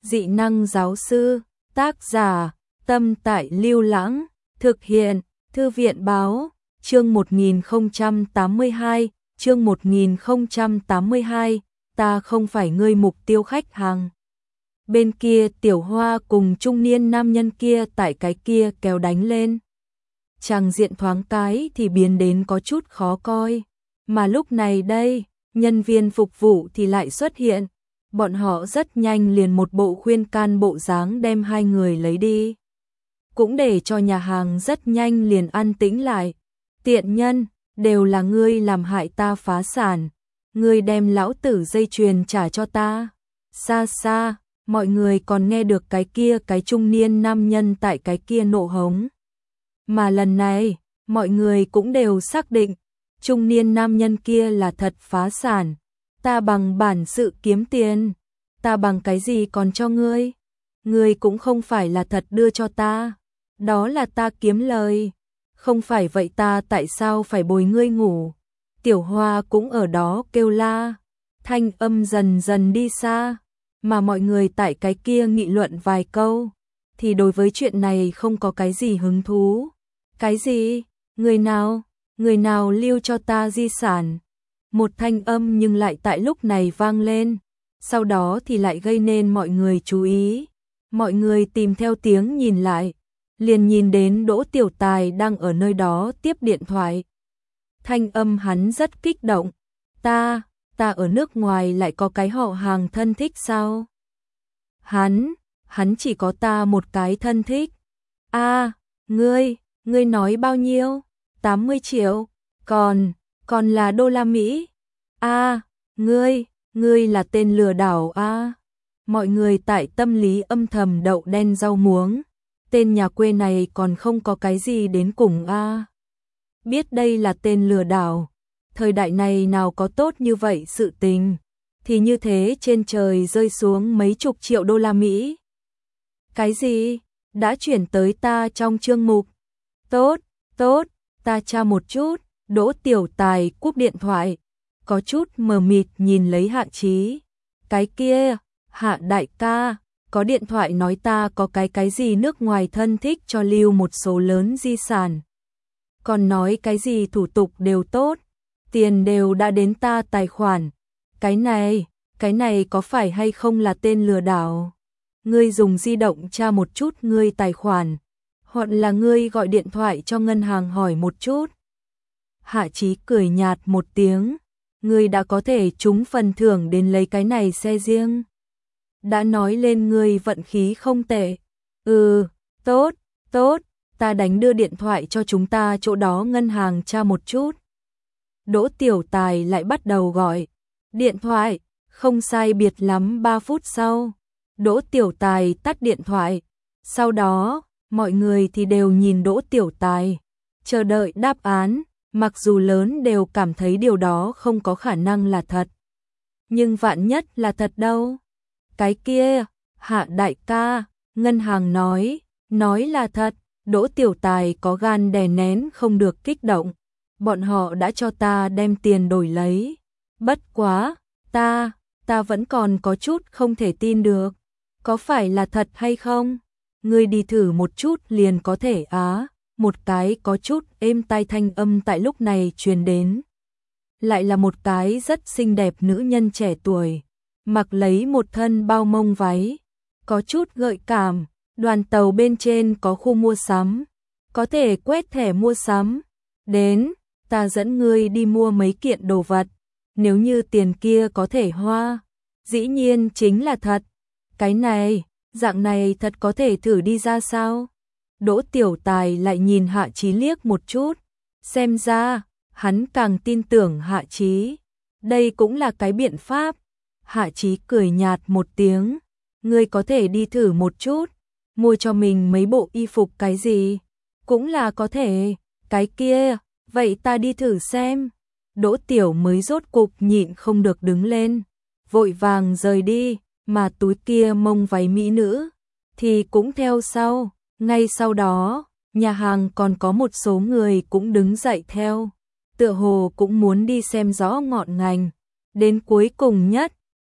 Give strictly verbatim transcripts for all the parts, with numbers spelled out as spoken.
Dị năng giáo sư, tác giả, Tâm Tại Lưu Lãng, thực hiện, Thư viện báo, chương một nghìn không trăm tám mươi hai, chương một nghìn không trăm tám mươi hai, ta không phải ngươi mục tiêu khách hàng. Bên kia Tiểu Hoa cùng trung niên nam nhân kia tại cái kia kéo đánh lên. Chàng diện thoáng cái thì biến đến có chút khó coi. Mà lúc này đây, nhân viên phục vụ thì lại xuất hiện. Bọn họ rất nhanh liền một bộ khuyên can bộ dáng đem hai người lấy đi. Cũng để cho nhà hàng rất nhanh liền an tĩnh lại. Tiện nhân, đều là ngươi làm hại ta phá sản. Ngươi đem lão tử dây chuyền trả cho ta. Xa xa, mọi người còn nghe được cái kia cái trung niên nam nhân tại cái kia nộ hống. Mà lần này, mọi người cũng đều xác định, trung niên nam nhân kia là thật phá sản. Ta bằng bản sự kiếm tiền, ta bằng cái gì còn cho ngươi? Ngươi cũng không phải là thật đưa cho ta, đó là ta kiếm lời. Không phải vậy ta tại sao phải bồi ngươi ngủ? Tiểu Hoa cũng ở đó kêu la, thanh âm dần dần đi xa, mà mọi người tại cái kia nghị luận vài câu, thì đối với chuyện này không có cái gì hứng thú. Cái gì? Người nào? Người nào lưu cho ta di sản? Một thanh âm nhưng lại tại lúc này vang lên, sau đó thì lại gây nên mọi người chú ý. Mọi người tìm theo tiếng nhìn lại, liền nhìn đến Đỗ Tiểu Tài đang ở nơi đó tiếp điện thoại. Thanh âm hắn rất kích động. Ta, ta ở nước ngoài lại có cái họ hàng thân thích sao? Hắn, hắn chỉ có ta một cái thân thích. A, ngươi, ngươi nói bao nhiêu? tám mươi triệu, còn, còn là đô la Mỹ. A, ngươi, ngươi là tên lừa đảo a. Mọi người tại tâm lý âm thầm đậu đen rau muống. Tên nhà quê này còn không có cái gì đến cùng a. Biết đây là tên lừa đảo, thời đại này nào có tốt như vậy sự tình, thì như thế trên trời rơi xuống mấy chục triệu đô la Mỹ. Cái gì? Đã chuyển tới ta trong chương mục. Tốt, tốt, ta tra một chút. Đỗ Tiểu Tài cúp điện thoại, có chút mờ mịt nhìn lấy Hạ Chí. Cái kia, Hạ đại ca, có điện thoại nói ta có cái cái gì nước ngoài thân thích cho lưu một số lớn di sản. Còn nói cái gì thủ tục đều tốt, tiền đều đã đến ta tài khoản. Cái này, cái này có phải hay không là tên lừa đảo? Ngươi dùng di động tra một chút ngươi tài khoản, hoặc là ngươi gọi điện thoại cho ngân hàng hỏi một chút. Hạ Chí cười nhạt một tiếng, ngươi đã có thể trúng phần thưởng đến lấy cái này xe riêng. Đã nói lên ngươi vận khí không tệ. Ừ, tốt, tốt, ta đánh đưa điện thoại cho chúng ta chỗ đó ngân hàng tra một chút. Đỗ Tiểu Tài lại bắt đầu gọi điện thoại, không sai biệt lắm ba phút sau. Đỗ Tiểu Tài tắt điện thoại, sau đó, mọi người thì đều nhìn Đỗ Tiểu Tài, chờ đợi đáp án, mặc dù lớn đều cảm thấy điều đó không có khả năng là thật. Nhưng vạn nhất là thật đâu? Cái kia, Hạ đại ca, ngân hàng nói, nói là thật. Đỗ Tiểu Tài có gan đè nén không được kích động. Bọn họ đã cho ta đem tiền đổi lấy. Bất quá, ta, ta vẫn còn có chút không thể tin được. Có phải là thật hay không? Ngươi đi thử một chút liền có thể á. Một cái có chút êm tai thanh âm tại lúc này truyền đến. Lại là một cái rất xinh đẹp nữ nhân trẻ tuổi, mặc lấy một thân bao mông váy, có chút gợi cảm. Đoàn tàu bên trên có khu mua sắm, có thể quét thẻ mua sắm. Đến, ta dẫn ngươi đi mua mấy kiện đồ vật, nếu như tiền kia có thể hoa, dĩ nhiên chính là thật. Cái này, dạng này thật có thể thử đi ra sao? Đỗ Tiểu Tài lại nhìn Hạ Chí liếc một chút, xem ra, hắn càng tin tưởng Hạ Chí. Đây cũng là cái biện pháp. Hạ Chí cười nhạt một tiếng, ngươi có thể đi thử một chút. Mua cho mình mấy bộ y phục cái gì, cũng là có thể. Cái kia, vậy ta đi thử xem. Đỗ Tiểu mới rốt cục nhịn không được đứng lên, vội vàng rời đi, mà túi kia mông váy mỹ nữ thì cũng theo sau. Ngay sau đó, nhà hàng còn có một số người cũng đứng dậy theo, tựa hồ cũng muốn đi xem rõ ngọn ngành. Đến cuối cùng nhất,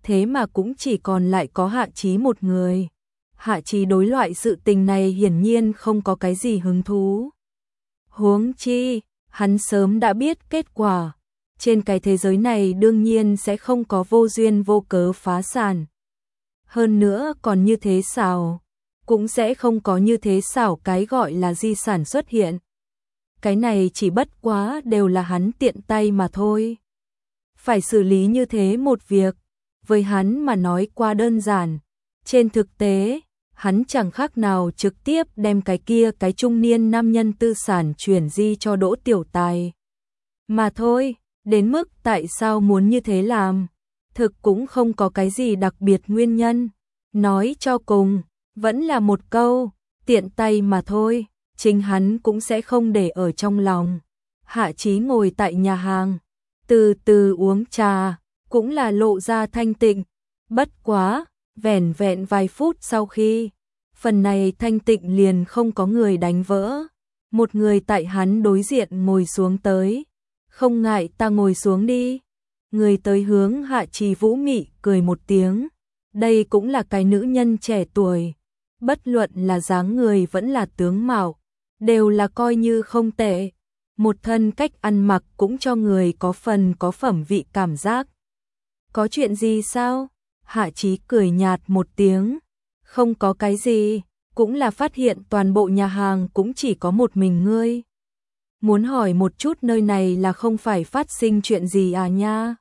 thế mà cũng chỉ còn lại có Hạ Chí một người. Hạ Chí đối loại sự tình này hiển nhiên không có cái gì hứng thú. Huống chi, hắn sớm đã biết kết quả. Trên cái thế giới này đương nhiên sẽ không có vô duyên vô cớ phá sản. Hơn nữa còn như thế sao? Cũng sẽ không có như thế xảo cái gọi là di sản xuất hiện. Cái này chỉ bất quá đều là hắn tiện tay mà thôi. Phải xử lý như thế một việc, với hắn mà nói quá đơn giản. Trên thực tế, hắn chẳng khác nào trực tiếp đem cái kia cái trung niên nam nhân tư sản chuyển di cho Đỗ Tiểu Tài. Mà thôi, đến mức tại sao muốn như thế làm, thực cũng không có cái gì đặc biệt nguyên nhân. Nói cho cùng, vẫn là một câu, tiện tay mà thôi, chính hắn cũng sẽ không để ở trong lòng. Hạ Chí ngồi tại nhà hàng, từ từ uống trà, cũng là lộ ra thanh tịnh. Bất quá, vẻn vẹn vài phút sau khi, phần này thanh tịnh liền không có người đánh vỡ. Một người tại hắn đối diện ngồi xuống tới. Không ngại ta ngồi xuống đi. Người tới hướng Hạ Chí vũ mị cười một tiếng. Đây cũng là cái nữ nhân trẻ tuổi. Bất luận là dáng người vẫn là tướng mạo, đều là coi như không tệ. Một thân cách ăn mặc cũng cho người có phần có phẩm vị cảm giác. Có chuyện gì sao? Hạ Chí cười nhạt một tiếng. Không có cái gì, cũng là phát hiện toàn bộ nhà hàng cũng chỉ có một mình ngươi. Muốn hỏi một chút nơi này là không phải phát sinh chuyện gì à nha?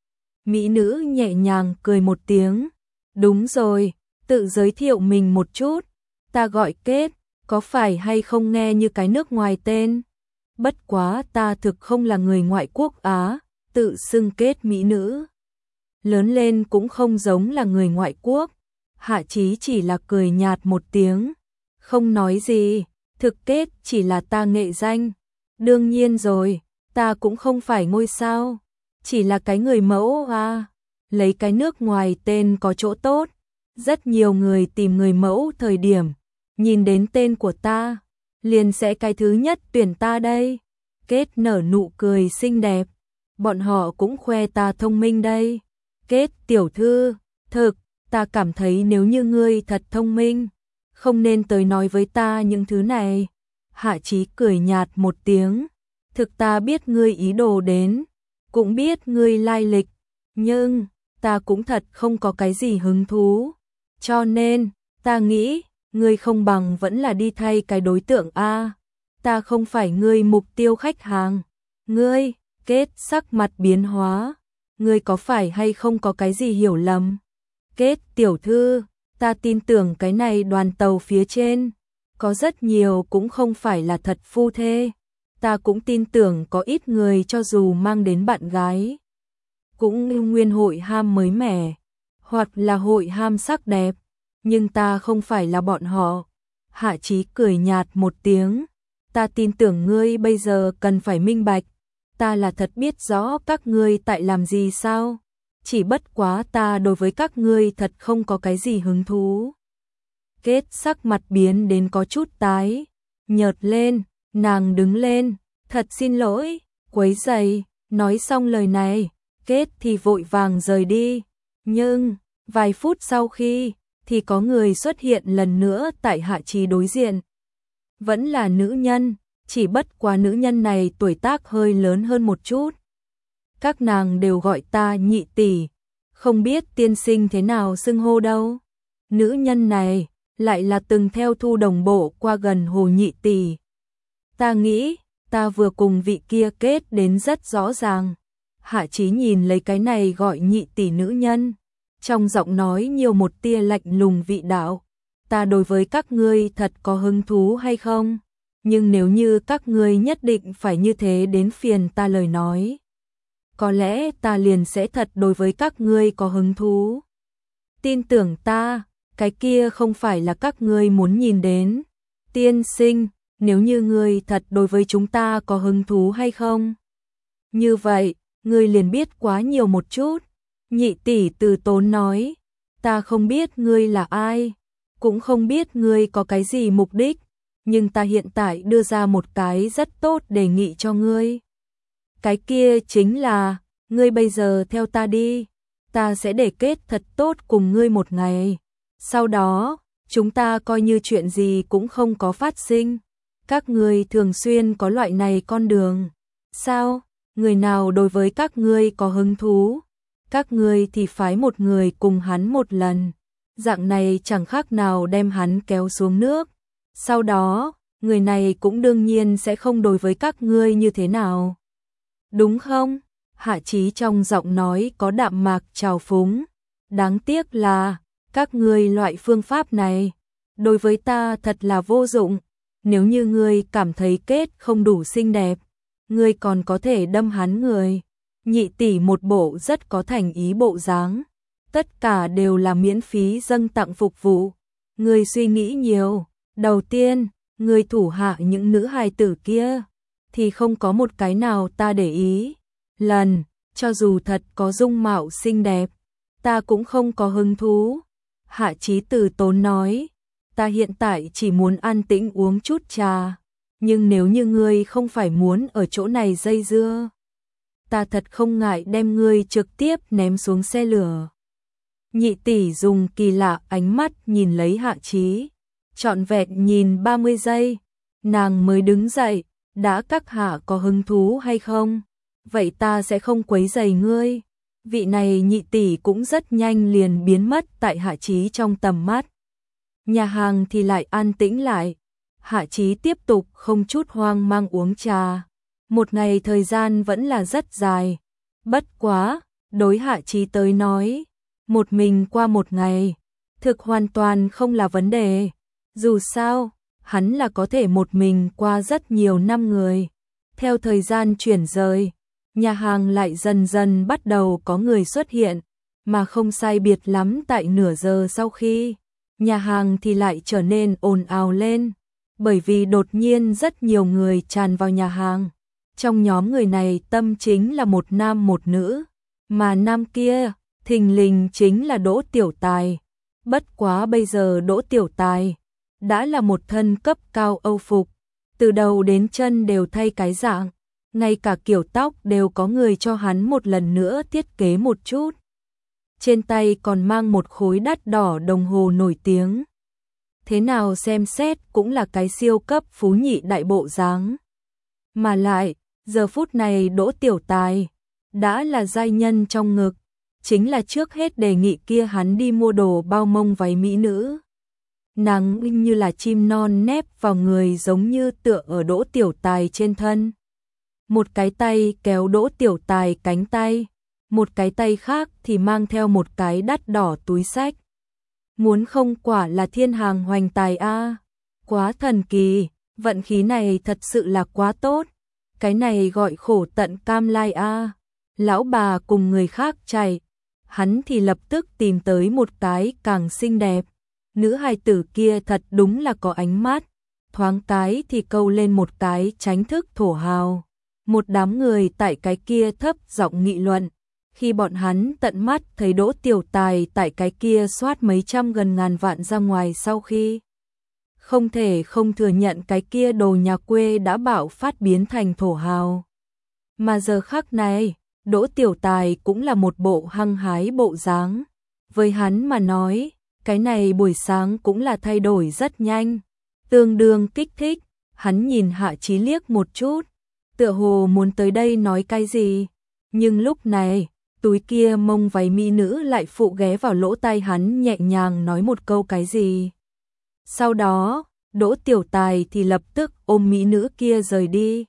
Mỹ nữ nhẹ nhàng cười một tiếng. Đúng rồi, tự giới thiệu mình một chút. Ta gọi Kết, có phải hay không nghe như cái nước ngoài tên? Bất quá ta thực không là người ngoại quốc Á, tự xưng Kết mỹ nữ. Lớn lên cũng không giống là người ngoại quốc. Hạ Chí chỉ là cười nhạt một tiếng, không nói gì, thực Kết chỉ là ta nghệ danh. Đương nhiên rồi, ta cũng không phải ngôi sao, chỉ là cái người mẫu à. Lấy cái nước ngoài tên có chỗ tốt, rất nhiều người tìm người mẫu thời điểm, nhìn đến tên của ta, liền sẽ cái thứ nhất tuyển ta đây. Kết nở nụ cười xinh đẹp, bọn họ cũng khoe ta thông minh đây. Kết tiểu thư, thực, ta cảm thấy nếu như ngươi thật thông minh, không nên tới nói với ta những thứ này. Hạ Chí cười nhạt một tiếng, thực ta biết ngươi ý đồ đến, cũng biết ngươi lai lịch, nhưng ta cũng thật không có cái gì hứng thú. Cho nên, ta nghĩ, ngươi không bằng vẫn là đi thay cái đối tượng A. Ta không phải ngươi mục tiêu khách hàng. Ngươi, Kết sắc mặt biến hóa. Ngươi có phải hay không có cái gì hiểu lầm? Kết tiểu thư, ta tin tưởng cái này đoàn tàu phía trên, có rất nhiều cũng không phải là thật phu thê. Ta cũng tin tưởng có ít người cho dù mang đến bạn gái, cũng nguyên hội ham mới mẻ, hoặc là hội ham sắc đẹp, nhưng ta không phải là bọn họ. Hạ Chí cười nhạt một tiếng, ta tin tưởng ngươi bây giờ cần phải minh bạch, ta là thật biết rõ các ngươi tại làm gì sao, chỉ bất quá ta đối với các ngươi thật không có cái gì hứng thú. Kết sắc mặt biến đến có chút tái, nhợt lên, nàng đứng lên, thật xin lỗi, quấy rầy. Nói xong lời này, Kết thì vội vàng rời đi, nhưng vài phút sau khi, thì có người xuất hiện lần nữa tại Hạ Chí đối diện. Vẫn là nữ nhân, chỉ bất quá nữ nhân này tuổi tác hơi lớn hơn một chút. Các nàng đều gọi ta nhị tỷ, không biết tiên sinh thế nào xưng hô đâu. Nữ nhân này lại là từng theo Thu Đồng Bộ qua gần Hồ nhị tỷ. Ta nghĩ, ta vừa cùng vị kia kết đến rất rõ ràng. Hạ Chí nhìn lấy cái này gọi nhị tỷ nữ nhân, trong giọng nói nhiều một tia lạnh lùng vị đạo. Ta đối với các ngươi thật có hứng thú hay không? Nhưng nếu như các ngươi nhất định phải như thế đến phiền ta lời nói, có lẽ ta liền sẽ thật đối với các ngươi có hứng thú. Tin tưởng ta, cái kia không phải là các ngươi muốn nhìn đến. Tiên sinh, nếu như ngươi thật đối với chúng ta có hứng thú hay không? Như vậy, ngươi liền biết quá nhiều một chút. Nhị tỷ từ tốn nói, ta không biết ngươi là ai, cũng không biết ngươi có cái gì mục đích, nhưng ta hiện tại đưa ra một cái rất tốt đề nghị cho ngươi. Cái kia chính là, ngươi bây giờ theo ta đi, ta sẽ để kết thật tốt cùng ngươi một ngày. Sau đó, chúng ta coi như chuyện gì cũng không có phát sinh. Các ngươi thường xuyên có loại này con đường. Sao? Người nào đối với các ngươi có hứng thú? Các ngươi thì phái một người cùng hắn một lần. Dạng này chẳng khác nào đem hắn kéo xuống nước. Sau đó, người này cũng đương nhiên sẽ không đối với các ngươi như thế nào. Đúng không? Hạ Chí trong giọng nói có đạm mạc trào phúng. Đáng tiếc là, các ngươi loại phương pháp này, đối với ta thật là vô dụng. Nếu như ngươi cảm thấy kết không đủ xinh đẹp, ngươi còn có thể đâm hắn người. Nhị tỷ một bộ rất có thành ý bộ dáng. Tất cả đều là miễn phí dâng tặng phục vụ. Ngươi suy nghĩ nhiều. Đầu tiên, ngươi thủ hạ những nữ hài tử kia, thì không có một cái nào ta để ý. Lần, cho dù thật có dung mạo xinh đẹp, ta cũng không có hứng thú. Hạ Chí từ tốn nói, ta hiện tại chỉ muốn an tĩnh uống chút trà. Nhưng nếu như ngươi không phải muốn ở chỗ này dây dưa, ta thật không ngại đem ngươi trực tiếp ném xuống xe lửa. Nhị tỷ dùng kỳ lạ ánh mắt nhìn lấy Hạ Chí, trọn vẹn nhìn ba mươi giây, nàng mới đứng dậy, đã các hạ có hứng thú hay không? Vậy ta sẽ không quấy rầy ngươi. Vị này nhị tỷ cũng rất nhanh liền biến mất tại Hạ Chí trong tầm mắt. Nhà hàng thì lại an tĩnh lại. Hạ Chí tiếp tục không chút hoang mang uống trà. Một ngày thời gian vẫn là rất dài. Bất quá, đối Hạ Chí tới nói, một mình qua một ngày, thực hoàn toàn không là vấn đề. Dù sao, hắn là có thể một mình qua rất nhiều năm người. Theo thời gian chuyển rời, nhà hàng lại dần dần bắt đầu có người xuất hiện, mà không sai biệt lắm tại nửa giờ sau khi, nhà hàng thì lại trở nên ồn ào lên, bởi vì đột nhiên rất nhiều người tràn vào nhà hàng. Trong nhóm người này tâm chính là một nam một nữ, mà nam kia, thình lình chính là Đỗ Tiểu Tài. Bất quá bây giờ Đỗ Tiểu Tài đã là một thân cấp cao Âu phục, từ đầu đến chân đều thay cái dạng, ngay cả kiểu tóc đều có người cho hắn một lần nữa thiết kế một chút. Trên tay còn mang một khối đắt đỏ đồng hồ nổi tiếng. Thế nào xem xét cũng là cái siêu cấp phú nhị đại bộ dáng. Mà lại, giờ phút này Đỗ Tiểu Tài đã là giai nhân trong ngực, chính là trước hết đề nghị kia hắn đi mua đồ bao mông váy mỹ nữ. Nàng như là chim non nép vào người, giống như tựa ở Đỗ Tiểu Tài trên thân. Một cái tay kéo Đỗ Tiểu Tài cánh tay, một cái tay khác thì mang theo một cái đắt đỏ túi xách. Muốn không quả là thiên hàng hoành tài a, quá thần kỳ, vận khí này thật sự là quá tốt. Cái này gọi khổ tận cam lai a. Lão bà cùng người khác chạy, hắn thì lập tức tìm tới một cái càng xinh đẹp. Nữ hài tử kia thật đúng là có ánh mắt, thoáng cái thì câu lên một cái tránh thức thổ hào. Một đám người tại cái kia thấp giọng nghị luận, khi bọn hắn tận mắt thấy Đỗ Tiểu Tài tại cái kia soát mấy trăm gần ngàn vạn ra ngoài, sau khi không thể không thừa nhận cái kia đồ nhà quê đã bạo phát biến thành thổ hào. Mà giờ khắc này, Đỗ Tiểu Tài cũng là một bộ hăng hái bộ dáng. Với hắn mà nói, cái này buổi sáng cũng là thay đổi rất nhanh, tương đương kích thích. Hắn nhìn Hạ Chí liếc một chút, tựa hồ muốn tới đây nói cái gì, nhưng lúc này, túi kia mông váy mỹ nữ lại phụ ghé vào lỗ tai hắn, nhẹ nhàng nói một câu cái gì. Sau đó, Đỗ Tiểu Tài thì lập tức ôm mỹ nữ kia rời đi.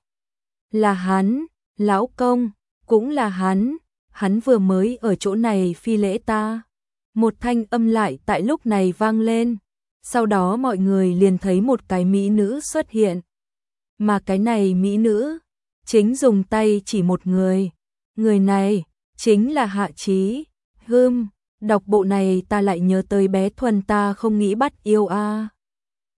Là hắn, lão công, cũng là hắn, hắn vừa mới ở chỗ này phi lễ ta. Một thanh âm lại tại lúc này vang lên, sau đó mọi người liền thấy một cái mỹ nữ xuất hiện. Mà cái này mỹ nữ, chính dùng tay chỉ một người. Người này, chính là Hạ Chí. Hừm, đọc bộ này ta lại nhớ tới bé Thuần ta không nghĩ bắt yêu a.